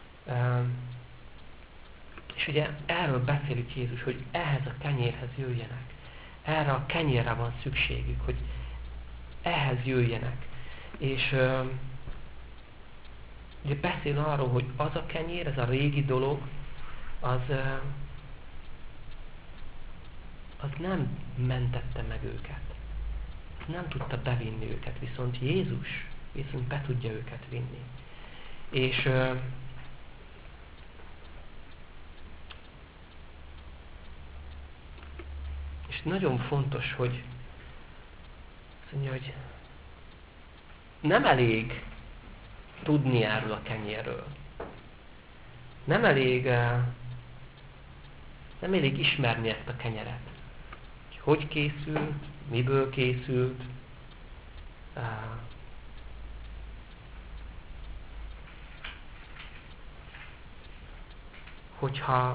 És ugye erről beszélük Jézus, hogy ehhez a kenyérhez jöjjenek. Erre a kenyérre van szükségük, hogy ehhez jöjjenek. És ugye beszél arról, hogy az a kenyér, ez a régi dolog, az nem mentette meg őket. Az nem tudta bevinni őket, viszont Jézus viszont be tudja őket vinni. És nagyon fontos, hogy azt mondja, hogy nem elég tudni erről a kenyérről. Nem elég ismerni ezt a kenyeret. Hogy készült, miből készült, hogyha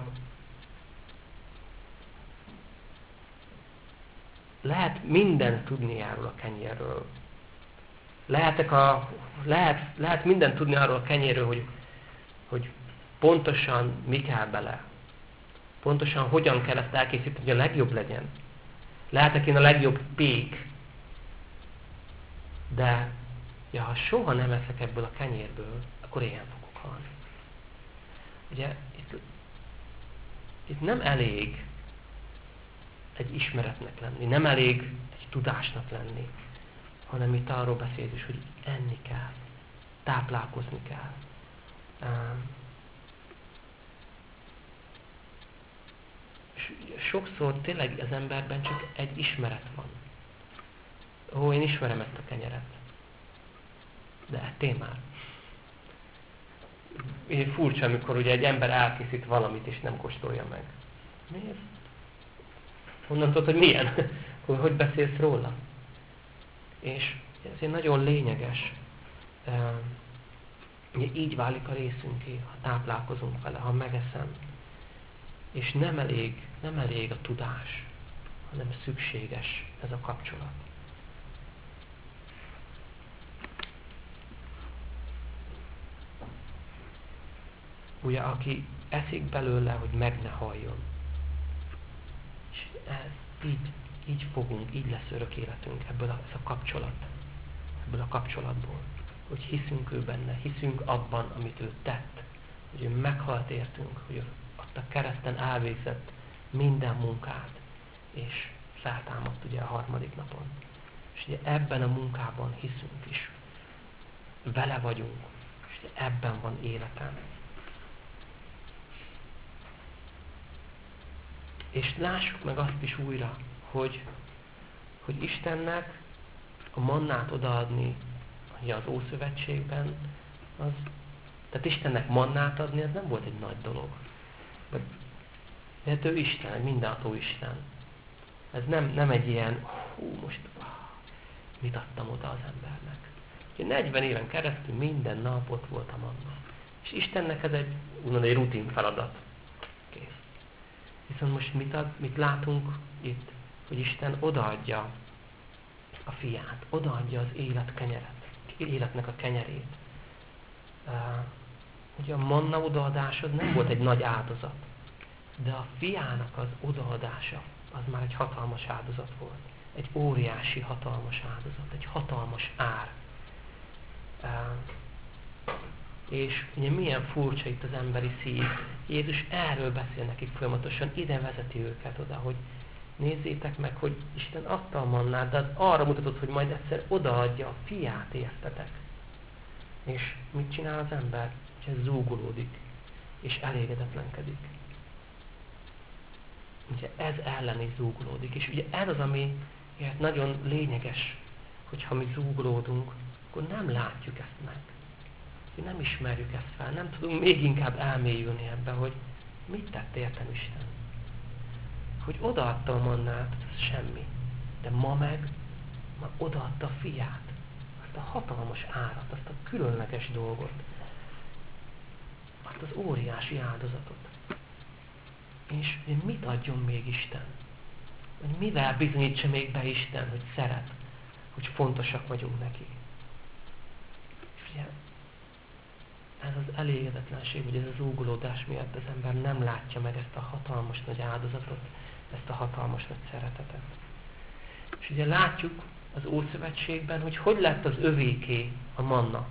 lehet mindent tudni arról a kenyérről. Lehet mindent tudni arról a kenyérről, hogy pontosan mi kell bele. Pontosan hogyan kell ezt elkészíteni, hogy a legjobb legyen. Lehetek én a legjobb pék. De ha soha nem eszek ebből a kenyérből, akkor éhen fogok halni. Ugye itt nem elég egy ismeretnek lenni, nem elég egy tudásnak lenni, hanem itt arról beszél is, hogy enni kell, táplálkozni kell. És sokszor tényleg az emberben csak egy ismeret van. Én ismerem ezt a kenyeret. De ettél már. Furcsa, amikor ugye egy ember elkészít valamit, és nem kóstolja meg. Miért? Honnan tudod, hogy milyen? Hogy beszélsz róla? És ez nagyon lényeges. Így válik a részünké, ha táplálkozunk vele, ha megeszem. És nem elég a tudás, hanem szükséges ez a kapcsolat. Ugye, aki eszik belőle, hogy meg ne halljon. És így fogunk, így lesz örök életünk ebből a kapcsolatból. Hogy hiszünk ő benne, hiszünk abban, amit ő tett. Hogy ő meghalt értünk, hogy ott a kereszten elvégzett minden munkát, és feltámadt ugye a harmadik napon. És ugye ebben a munkában hiszünk is. Vele vagyunk, és ugye ebben van életem. És lássuk meg azt is újra, hogy Istennek a mannát odaadni, ugye az Ószövetségben, tehát Istennek mannát adni, az nem volt egy nagy dolog. Mert ő Isten, egy mindenható Isten. Ez nem egy ilyen, most mit adtam oda az embernek. Ugye 40 éven keresztül minden nap ott volt a manna. És Istennek ez egy rutin feladat. Viszont most mit látunk itt? Hogy Isten odaadja a fiát, odaadja az életnek a kenyerét. Ugye a manna odaadása nem volt egy nagy áldozat, de a fiának az odaadása az már egy hatalmas áldozat volt. Egy óriási, hatalmas áldozat, egy hatalmas ár. És ugye milyen furcsa itt az emberi szív. Jézus erről beszél nekik folyamatosan, ide vezeti őket oda, hogy nézzétek meg, hogy Isten adta a mannát, de az arra mutatott, hogy majd egyszer odaadja a fiát, értetek. És mit csinál az ember? Hogy ez zúgolódik, és elégedetlenkedik. Ugye ez ellen is zúgolódik. És ugye ez az, ami nagyon lényeges, hogyha mi zúgolódunk, akkor nem látjuk ezt meg. Nem ismerjük ezt fel, nem tudunk még inkább elmélyülni ebbe, hogy mit tett értem Isten. Hogy odaadta a mannát, az semmi. De ma odaadta a fiát. Azt a hatalmas árat, azt a különleges dolgot. Azt az óriási áldozatot. És mit adjon még Isten? Hogy mivel bizonyítsa még be Isten, hogy szeret, hogy fontosak vagyunk neki. És ugye ez az elégedetlenség, vagy ez az zúgolódás miatt az ember nem látja meg ezt a hatalmas nagy áldozatot, ezt a hatalmas nagy szeretetet. És ugye látjuk az Ószövetségben, hogy lett az övéké a manna.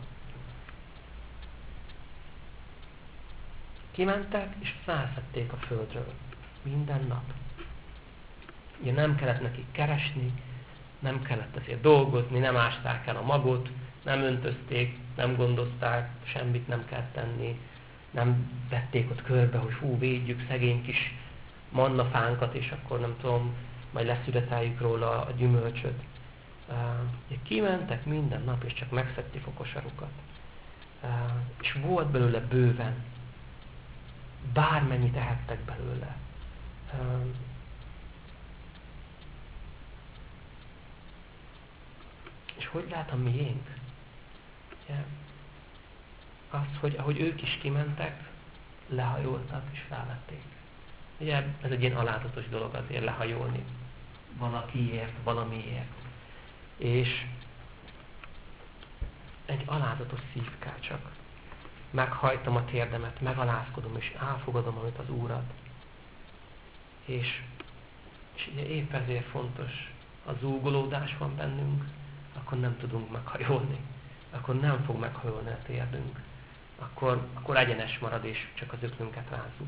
Kimentek és felszedték a földről. Minden nap. Ugye nem kellett nekik keresni, nem kellett azért dolgozni, nem ásták el a magot, nem öntözték, nem gondozták, semmit nem kell tenni, nem vették ott körbe, hogy védjük szegény kis mannafánkat, és akkor nem tudom, majd leszületeljük róla a gyümölcsöt. Kimentek minden nap, és csak megszedték a kosarukat. És volt belőle bőven. Bármennyit ehettek belőle. És hogy lehet a miénk? Ugye, az, hogy ahogy ők is kimentek, lehajoltak és felvették. Ugye ez egy ilyen alázatos dolog azért lehajolni. Valakiért, valamiért. És egy alázatos szív kell csak. Meghajtom a térdemet, megalázkodom és elfogadom, amit az Úr ad. És ugye épp ezért fontos, ha zúgolódás van bennünk, akkor nem tudunk meghajolni. Akkor nem fog meghajolni a térdünk. Akkor egyenes marad, és csak az öklünket rázzuk.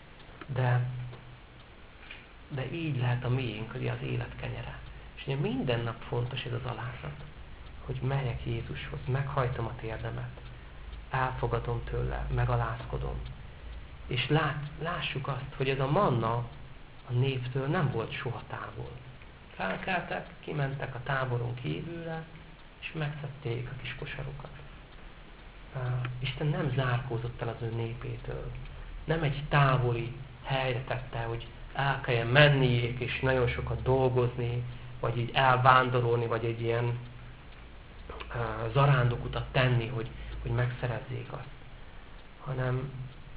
De így lehet a miénk, ugye az élet kenyere. És ugye minden nap fontos ez az alázat, hogy megyek Jézushoz, meghajtom a térdemet, elfogadom tőle, megalázkodom. És lássuk azt, hogy ez a manna a néptől nem volt soha távol. Felkeltek, kimentek a táboron kívülre, és megszedték a kis kosarukat. Isten nem zárkózott el az ő népétől. Nem egy távoli helyre tette, hogy el kelljen menniék, és nagyon sokat dolgozni, vagy így elvándorolni, vagy egy ilyen zarándokutat tenni, hogy megszerezzék azt. Hanem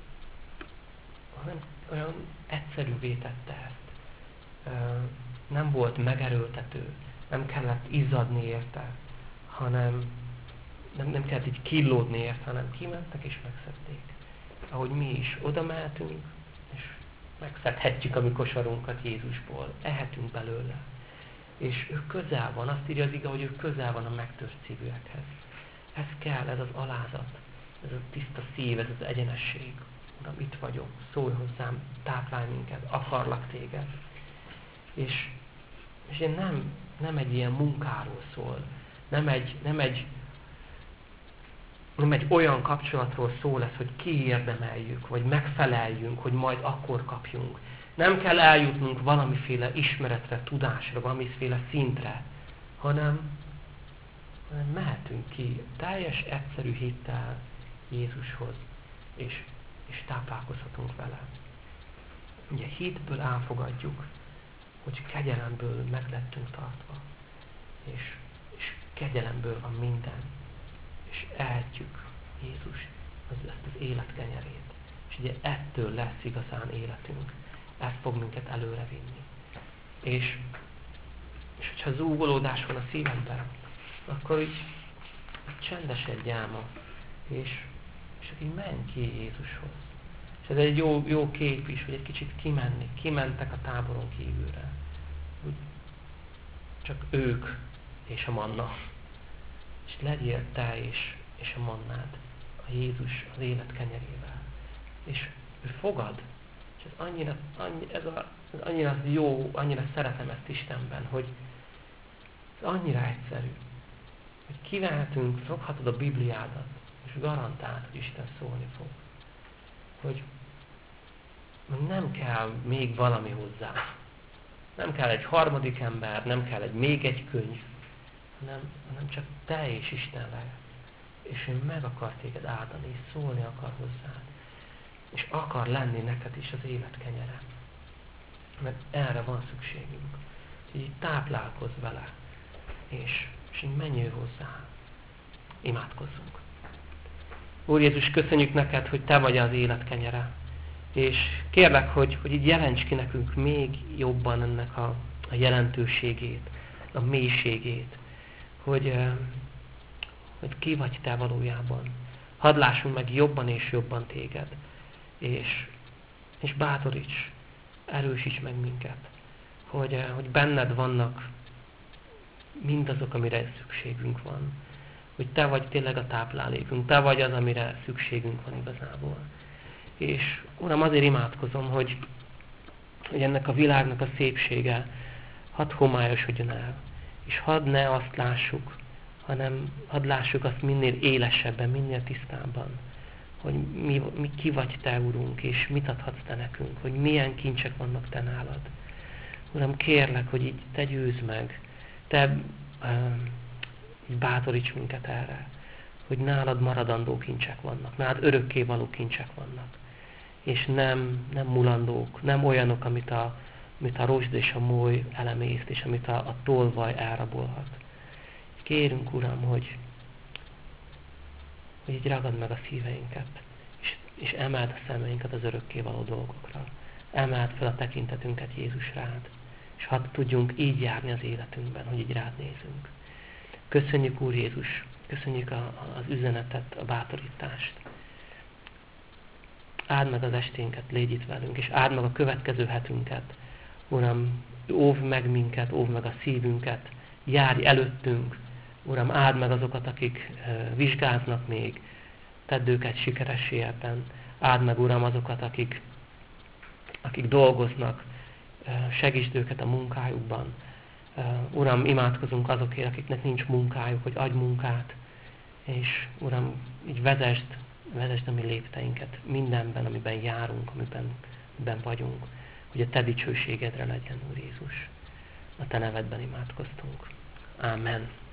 olyan egyszerűvé tette ezt. Nem volt megerőltető, nem kellett izzadni érte, hanem nem kellett így killódni érte, hanem kimentek és megszedték. Ahogy mi is oda mehetünk, és megszedhetjük a mi kosarunkat Jézusból, ehetünk belőle. És ő közel van, azt írja az ige, hogy ő közel van a megtört szívűekhez. Ez kell, ez az alázat, ez a tiszta szív, ez az egyenesség. Uram, itt vagyok, szólj hozzám, táplálj minket, akarlak téged. És nem egy ilyen munkáról szól, nem egy olyan kapcsolatról szól ez, hogy kiérdemeljük, vagy megfeleljünk, hogy majd akkor kapjunk. Nem kell eljutnunk valamiféle ismeretre, tudásra, valamiféle szintre, hanem mehetünk ki teljes, egyszerű hittel Jézushoz, és táplálkozhatunk vele. Ugye hitből elfogadjuk, hogy kegyelemből meg lettünk tartva, és kegyelemből van minden, és ehetjük Jézus ezt az élet kenyerét. És ugye ettől lesz igazán életünk. Ez fog minket előre vinni. És hogyha zúgolódás van a szívemben, akkor így csendesedj álma, és így menj ki Jézushoz. És ez egy jó kép is, hogy egy kicsit kimenni. Kimentek a táboron kívülre. Úgy csak ők és a manna. És legyél te és a mannád, a Jézus az élet kenyerével. És ő fogad. És ez annyira jó, annyira szeretem ezt Istenben, hogy ez annyira egyszerű. Hogy kivehetünk, foghatod a Bibliádat, és garantált, hogy Isten szólni fog. Hogy nem kell még valami hozzá. Nem kell egy harmadik ember, nem kell még egy könyv, hanem csak te és Isten lehet. És ő meg akar téged áldani, és szólni akar hozzád. És akar lenni neked is az élet kenyere. Mert erre van szükségünk. Hogy így táplálkozz vele, és így menj ő hozzá. Imádkozzunk. Úr Jézus, köszönjük neked, hogy te vagy az élet kenyere. És kérlek, hogy így jelents ki nekünk még jobban ennek a jelentőségét, a mélységét, hogy ki vagy te valójában. Hadd lássunk meg jobban és jobban téged, és bátoríts, erősíts meg minket, hogy benned vannak mindazok, amire szükségünk van. Hogy te vagy tényleg a táplálékunk, te vagy az, amire szükségünk van igazából. És Uram, azért imádkozom, hogy ennek a világnak a szépsége hadd homályosodjon el, és hadd ne azt lássuk, hanem hadd lássuk azt minél élesebben, minél tisztábban, hogy ki vagy te, Urunk, és mit adhatsz te nekünk, hogy milyen kincsek vannak te nálad. Uram, kérlek, hogy így te győzd meg, te így bátoríts minket erre, hogy nálad maradandó kincsek vannak, nálad örökkévaló kincsek vannak, és nem mulandók, nem olyanok, amit a rozsd és a moly elemészt, és amit a tolvaj elrabolhat. Kérünk, Uram, hogy így ragad meg a szíveinket, és emeld a szemeinket az örökkévaló dolgokra. Emeld fel a tekintetünket Jézus rád, és hadd tudjunk így járni az életünkben, hogy így rád nézünk. Köszönjük, Úr Jézus, köszönjük az üzenetet, a bátorítást. Áld meg az esténket, légy itt velünk, és áld meg a következő hetünket. Uram, óvd meg minket, óvd meg a szívünket, járj előttünk. Uram, áld meg azokat, akik vizsgáznak még, tedd őket sikeressé ebben. Áld meg, Uram, azokat, akik dolgoznak, segítsd őket a munkájukban. Uram, imádkozunk azokért, akiknek nincs munkájuk, hogy adj munkát, és Uram, így vezesd a mi lépteinket mindenben, amiben járunk, amiben vagyunk, hogy a te dicsőségedre legyen, Úr Jézus. A te nevedben imádkoztunk. Ámen.